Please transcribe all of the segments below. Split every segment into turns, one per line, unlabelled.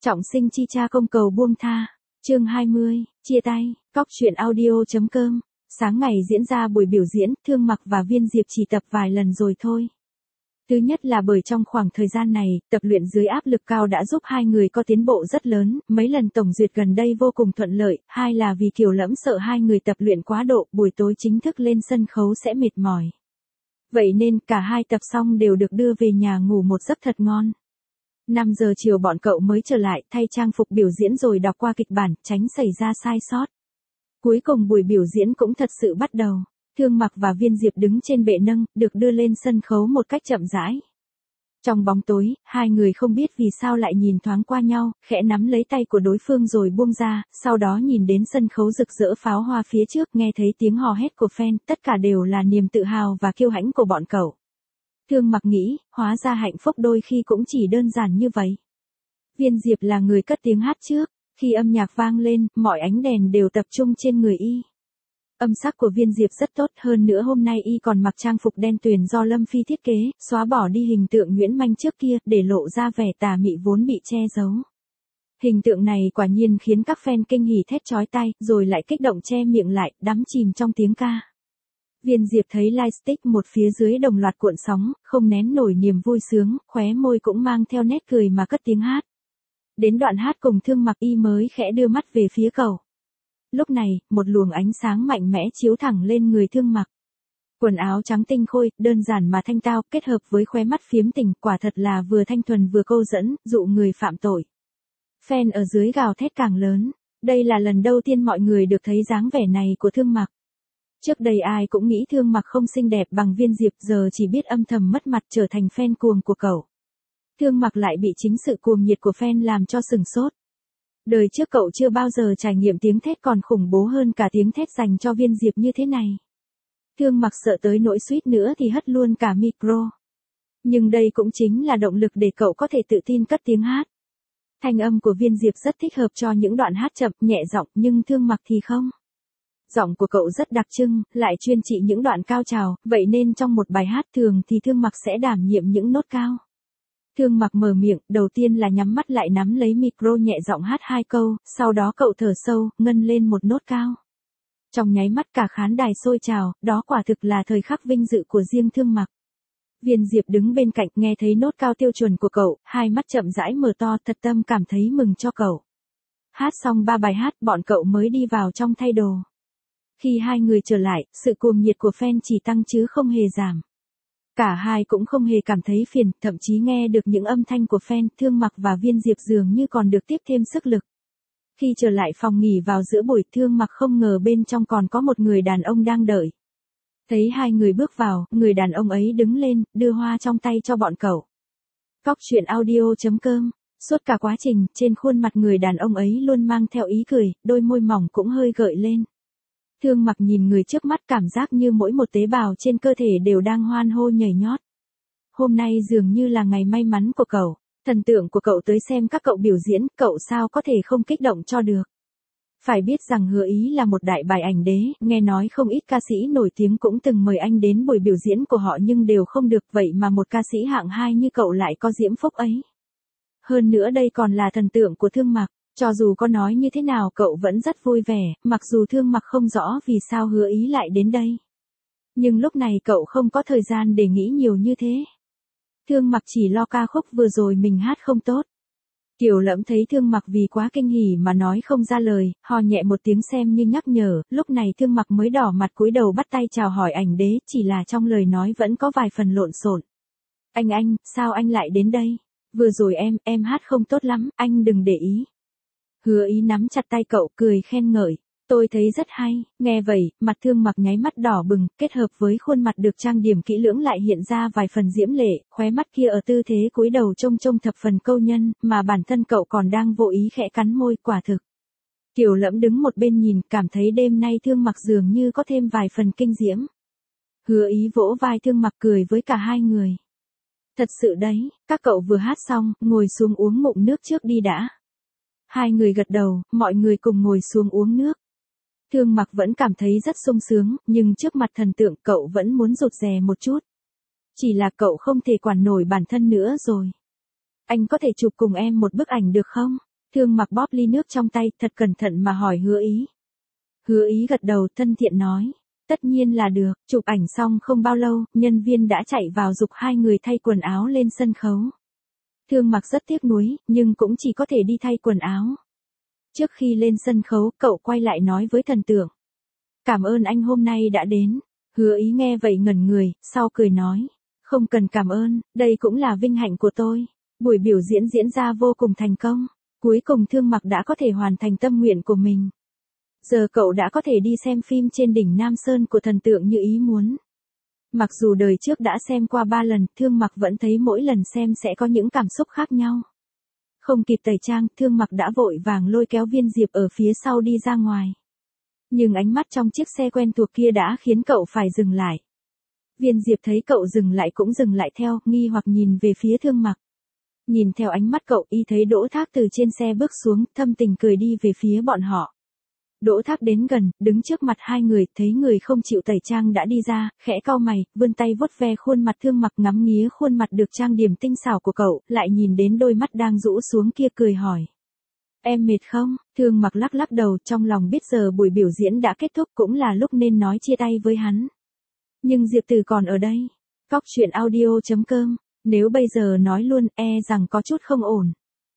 Trọng sinh chi cha công cầu buông tha. Chương 20, chia tay. Cóc truyện audio.com. Sáng ngày diễn ra buổi biểu diễn, Thương Mặc và Viên Diệp chỉ tập vài lần rồi thôi. Thứ nhất là bởi trong khoảng thời gian này, tập luyện dưới áp lực cao đã giúp hai người có tiến bộ rất lớn, mấy lần tổng duyệt gần đây vô cùng thuận lợi, hai là vì Kiều Lẫm sợ hai người tập luyện quá độ, buổi tối chính thức lên sân khấu sẽ mệt mỏi. Vậy nên cả hai tập xong đều được đưa về nhà ngủ một giấc thật ngon. 5 giờ chiều bọn cậu mới trở lại, thay trang phục biểu diễn rồi đọc qua kịch bản, tránh xảy ra sai sót. Cuối cùng buổi biểu diễn cũng thật sự bắt đầu. Thương Mặc và Viên Diệp đứng trên bệ nâng, được đưa lên sân khấu một cách chậm rãi. Trong bóng tối, hai người không biết vì sao lại nhìn thoáng qua nhau, khẽ nắm lấy tay của đối phương rồi buông ra, sau đó nhìn đến sân khấu rực rỡ pháo hoa phía trước, nghe thấy tiếng hò hét của fan, tất cả đều là niềm tự hào và kiêu hãnh của bọn cậu. Thương Mặc nghĩ, hóa ra hạnh phúc đôi khi cũng chỉ đơn giản như vậy. Viên Diệp là người cất tiếng hát trước, khi âm nhạc vang lên, mọi ánh đèn đều tập trung trên người y. Âm sắc của Viên Diệp rất tốt, hơn nữa hôm nay y còn mặc trang phục đen tuyền do Lâm Phi thiết kế, xóa bỏ đi hình tượng nhuyễn manh trước kia, để lộ ra vẻ tà mị vốn bị che giấu. Hình tượng này quả nhiên khiến các fan kinh hỉ thét chói tai, rồi lại kích động che miệng lại, đắm chìm trong tiếng ca. Viên Diệp thấy lightstick một phía dưới đồng loạt cuộn sóng, không nén nổi niềm vui sướng, khóe môi cũng mang theo nét cười mà cất tiếng hát. Đến đoạn hát cùng Thương Mặc y mới khẽ đưa mắt về phía cậu. Lúc này, một luồng ánh sáng mạnh mẽ chiếu thẳng lên người Thương Mặc. Quần áo trắng tinh khôi, đơn giản mà thanh tao, kết hợp với khóe mắt phiếm tình, quả thật là vừa thanh thuần vừa câu dẫn, dụ người phạm tội. Fan ở dưới gào thét càng lớn, đây là lần đầu tiên mọi người được thấy dáng vẻ này của Thương Mặc. Trước đây ai cũng nghĩ Thương Mặc không xinh đẹp bằng Viên Diệp, giờ chỉ biết âm thầm mất mặt trở thành fan cuồng của cậu. Thương Mặc lại bị chính sự cuồng nhiệt của fan làm cho sừng sốt. Đời trước cậu chưa bao giờ trải nghiệm tiếng thét còn khủng bố hơn cả tiếng thét dành cho Viên Diệp như thế này. Thương Mặc sợ tới nỗi suýt nữa thì hất luôn cả micro. Nhưng đây cũng chính là động lực để cậu có thể tự tin cất tiếng hát. Thanh âm của Viên Diệp rất thích hợp cho những đoạn hát chậm, nhẹ giọng, nhưng Thương Mặc thì không. Giọng của cậu rất đặc trưng, lại chuyên trị những đoạn cao trào, vậy nên trong một bài hát thường thì Thương Mặc sẽ đảm nhiệm những nốt cao. Thương Mặc mở miệng, đầu tiên là nhắm mắt lại nắm lấy micro nhẹ giọng hát 2 câu, sau đó cậu thở sâu, ngân lên một nốt cao. Trong nháy mắt cả khán đài sôi trào, đó quả thực là thời khắc vinh dự của riêng Thương Mặc. Viên Diệp đứng bên cạnh nghe thấy nốt cao tiêu chuẩn của cậu, hai mắt chậm rãi mở to, thật tâm cảm thấy mừng cho cậu. Hát xong 3 bài hát, bọn cậu mới đi vào trong thay đồ. Khi hai người trở lại, sự cuồng nhiệt của fan chỉ tăng chứ không hề giảm. Cả hai cũng không hề cảm thấy phiền, thậm chí nghe được những âm thanh của fan, Thương Mặc và Viên Diệp dường như còn được tiếp thêm sức lực. Khi trở lại phòng nghỉ vào giữa buổi, Thương Mặc không ngờ bên trong còn có một người đàn ông đang đợi. Thấy hai người bước vào, người đàn ông ấy đứng lên, đưa hoa trong tay cho bọn cậu. Cóc truyện audio.com. Suốt cả quá trình, trên khuôn mặt người đàn ông ấy luôn mang theo ý cười, đôi môi mỏng cũng hơi gợi lên. Thương Mặc nhìn người trước mắt cảm giác như mỗi một tế bào trên cơ thể đều đang hoan hô nhảy nhót. Hôm nay dường như là ngày may mắn của cậu, thần tượng của cậu tới xem các cậu biểu diễn, cậu sao có thể không kích động cho được. Phải biết rằng Hứa Ý là một đại bài ảnh đế, nghe nói không ít ca sĩ nổi tiếng cũng từng mời anh đến buổi biểu diễn của họ nhưng đều không được, vậy mà một ca sĩ hạng 2 như cậu lại có diễm phúc ấy. Hơn nữa đây còn là thần tượng của Thương Mặc. Cho dù có nói như thế nào cậu vẫn rất vui vẻ, mặc dù Thương Mặc không rõ vì sao Hứa Ý lại đến đây. Nhưng lúc này cậu không có thời gian để nghĩ nhiều như thế. Thương Mặc chỉ lo ca khúc vừa rồi mình hát không tốt. Kiều Lẫm thấy Thương Mặc vì quá kinh hỉ mà nói không ra lời, hò nhẹ một tiếng xem như nhắc nhở, lúc này Thương Mặc mới đỏ mặt cúi đầu bắt tay chào hỏi ảnh đế, chỉ là trong lời nói vẫn có vài phần lộn xộn. Anh, sao anh lại đến đây? Vừa rồi em hát không tốt lắm, anh đừng để ý. Hứa Ý nắm chặt tay cậu, cười khen ngợi. Tôi thấy rất hay, nghe vậy, mặt Thương Mặc nháy mắt đỏ bừng, kết hợp với khuôn mặt được trang điểm kỹ lưỡng lại hiện ra vài phần diễm lệ, khóe mắt kia ở tư thế cúi đầu trông thập phần câu nhân, mà bản thân cậu còn đang vô ý khẽ cắn môi, quả thực. Kiều Lẫm đứng một bên nhìn, cảm thấy đêm nay Thương Mặc dường như có thêm vài phần kinh diễm. Hứa Ý vỗ vai Thương Mặc cười với cả hai người. Thật sự đấy, các cậu vừa hát xong, ngồi xuống uống ngụm nước trước đi đã. Hai người gật đầu, mọi người cùng ngồi xuống uống nước. Thương Mặc vẫn cảm thấy rất sung sướng, nhưng trước mặt thần tượng cậu vẫn muốn rụt rè một chút. Chỉ là cậu không thể quản nổi bản thân nữa rồi. Anh có thể chụp cùng em một bức ảnh được không? Thương Mặc bóp ly nước trong tay, thật cẩn thận mà hỏi Hứa Ý. Hứa Ý gật đầu, thân thiện nói. Tất nhiên là được, chụp ảnh xong không bao lâu, nhân viên đã chạy vào giục hai người thay quần áo lên sân khấu. Thương Mặc rất tiếc nuối, nhưng cũng chỉ có thể đi thay quần áo. Trước khi lên sân khấu, cậu quay lại nói với thần tượng. Cảm ơn anh hôm nay đã đến. Hứa Ý nghe vậy ngẩn người, sau cười nói. Không cần cảm ơn, đây cũng là vinh hạnh của tôi. Buổi biểu diễn diễn ra vô cùng thành công. Cuối cùng Thương Mặc đã có thể hoàn thành tâm nguyện của mình. Giờ cậu đã có thể đi xem phim trên đỉnh Nam Sơn của thần tượng như ý muốn. Mặc dù đời trước đã xem qua 3 lần, Thương Mặc vẫn thấy mỗi lần xem sẽ có những cảm xúc khác nhau. Không kịp tẩy trang, Thương Mặc đã vội vàng lôi kéo Viên Diệp ở phía sau đi ra ngoài. Nhưng ánh mắt trong chiếc xe quen thuộc kia đã khiến cậu phải dừng lại. Viên Diệp thấy cậu dừng lại cũng dừng lại theo, nghi hoặc nhìn về phía Thương Mặc. Nhìn theo ánh mắt cậu, y thấy Đỗ Thác từ trên xe bước xuống, thâm tình cười đi về phía bọn họ. Đỗ Thác đến gần, đứng trước mặt hai người, thấy người không chịu tẩy trang đã đi ra, khẽ cau mày, vươn tay vuốt ve khuôn mặt Thương Mặc, ngắm nghía khuôn mặt được trang điểm tinh xảo của cậu, lại nhìn đến đôi mắt đang rũ xuống kia cười hỏi. Em mệt không? Thương Mặc lắc lắc đầu, trong lòng biết giờ buổi biểu diễn đã kết thúc, cũng là lúc nên nói chia tay với hắn. Nhưng Diệp Từ còn ở đây. Cóc truyện audio.com, nếu bây giờ nói luôn, rằng có chút không ổn.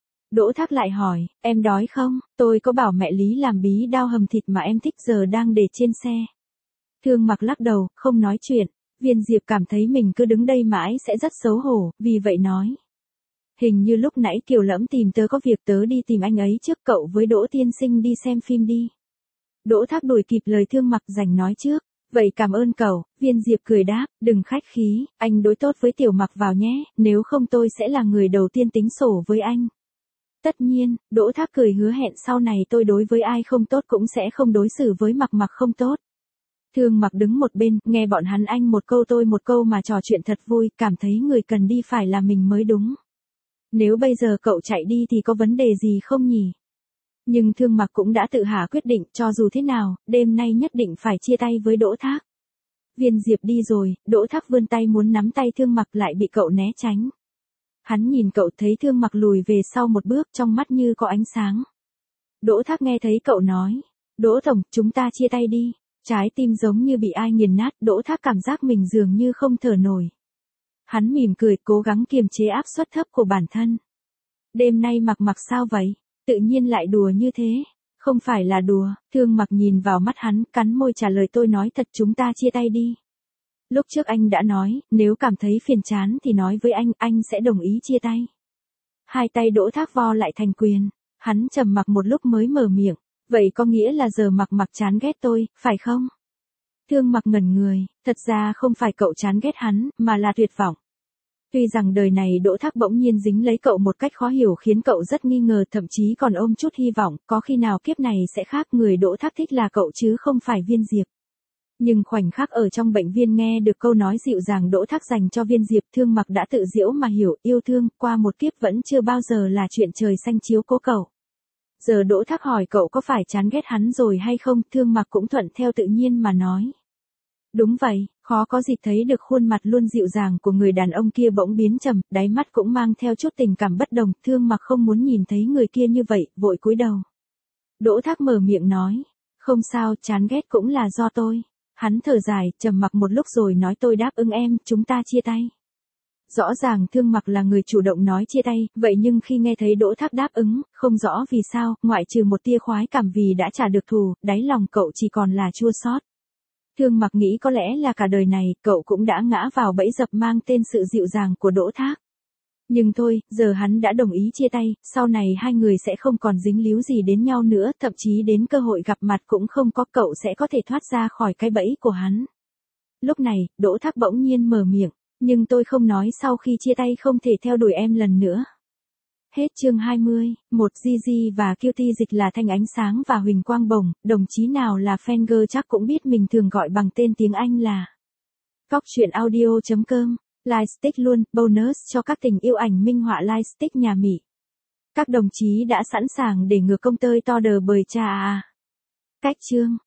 Đỗ Thác lại hỏi, em đói không? Tôi có bảo mẹ Lý làm bí đao hầm thịt mà em thích giờ đang để trên xe. Thương Mặc lắc đầu, không nói chuyện. Viên Diệp cảm thấy mình cứ đứng đây mãi sẽ rất xấu hổ, vì vậy nói. Hình như lúc nãy Kiều Lẫm tìm tớ có việc, tớ đi tìm anh ấy trước, cậu với Đỗ tiên sinh đi xem phim đi. Đỗ Thác đuổi kịp lời Thương Mặc rành nói trước. Vậy cảm ơn cậu. Viên Diệp cười đáp, đừng khách khí, anh đối tốt với Tiểu Mặc vào nhé, nếu không tôi sẽ là người đầu tiên tính sổ với anh. Tất nhiên, Đỗ Thác cười hứa hẹn sau này tôi đối với ai không tốt cũng sẽ không đối xử với Mặc Mặc không tốt. Thương Mặc đứng một bên, nghe bọn hắn anh một câu tôi một câu mà trò chuyện thật vui, cảm thấy người cần đi phải là mình mới đúng. Nếu bây giờ cậu chạy đi thì có vấn đề gì không nhỉ? Nhưng Thương Mặc cũng đã tự hạ quyết định, cho dù thế nào, đêm nay nhất định phải chia tay với Đỗ Thác. Viên Diệp đi rồi, Đỗ Thác vươn tay muốn nắm tay Thương Mặc lại bị cậu né tránh. Hắn nhìn cậu thấy Thương Mặc lùi về sau một bước, trong mắt như có ánh sáng. Đỗ Thác nghe thấy cậu nói, Đỗ Tổng, chúng ta chia tay đi. Trái tim giống như bị ai nghiền nát, Đỗ Thác cảm giác mình dường như không thở nổi. Hắn mỉm cười, cố gắng kiềm chế áp suất thấp của bản thân. Đêm nay Mặc Mặc sao vậy? Tự nhiên lại đùa như thế. Không phải là đùa. Thương Mặc nhìn vào mắt hắn, cắn môi trả lời, tôi nói thật, chúng ta chia tay đi. Lúc trước anh đã nói, nếu cảm thấy phiền chán thì nói với anh sẽ đồng ý chia tay. Hai tay Đỗ Thác vo lại thành quyền. Hắn trầm mặc một lúc mới mở miệng. Vậy có nghĩa là giờ Mặc Mặc chán ghét tôi, phải không? Thương Mặc ngẩn người, thật ra không phải cậu chán ghét hắn, mà là tuyệt vọng. Tuy rằng đời này Đỗ Thác bỗng nhiên dính lấy cậu một cách khó hiểu khiến cậu rất nghi ngờ, thậm chí còn ôm chút hy vọng, có khi nào kiếp này sẽ khác, người Đỗ Thác thích là cậu chứ không phải Viên Diệp. Nhưng khoảnh khắc ở trong bệnh viện nghe được câu nói dịu dàng Đỗ Thác dành cho Viên Diệp, Thương Mặc đã tự giễu mà hiểu, yêu thương, qua một kiếp vẫn chưa bao giờ là chuyện trời xanh chiếu cố cậu. Giờ Đỗ Thác hỏi cậu có phải chán ghét hắn rồi hay không, Thương Mặc cũng thuận theo tự nhiên mà nói. Đúng vậy, khó có dịp thấy được khuôn mặt luôn dịu dàng của người đàn ông kia bỗng biến trầm, đáy mắt cũng mang theo chút tình cảm bất đồng, Thương Mặc không muốn nhìn thấy người kia như vậy, vội cúi đầu. Đỗ Thác mở miệng nói, không sao, chán ghét cũng là do tôi. Hắn thở dài, trầm mặc một lúc rồi nói, tôi đáp ứng em, chúng ta chia tay. Rõ ràng Thương Mặc là người chủ động nói chia tay, vậy nhưng khi nghe thấy Đỗ Thác đáp ứng, không rõ vì sao, ngoại trừ một tia khoái cảm vì đã trả được thù, đáy lòng cậu chỉ còn là chua xót. Thương Mặc nghĩ có lẽ là cả đời này, cậu cũng đã ngã vào bẫy dập mang tên sự dịu dàng của Đỗ Thác. Nhưng thôi, giờ hắn đã đồng ý chia tay, sau này hai người sẽ không còn dính líu gì đến nhau nữa, thậm chí đến cơ hội gặp mặt cũng không có, cậu sẽ có thể thoát ra khỏi cái bẫy của hắn. Lúc này, Đỗ Thác bỗng nhiên mở miệng, nhưng tôi không nói sau khi chia tay không thể theo đuổi em lần nữa. Hết chương 20, một Gigi và Cutie dịch là Thanh Ánh Sáng và Huỳnh Quang Bồng, đồng chí nào là fan girl chắc cũng biết mình thường gọi bằng tên tiếng Anh là Cóc truyện audio.com, Lightstick luôn, bonus cho các tình yêu ảnh minh họa Lightstick nhà Mỹ. Các đồng chí đã sẵn sàng để ngược công tơi to đờ bời cha à. Cách chương.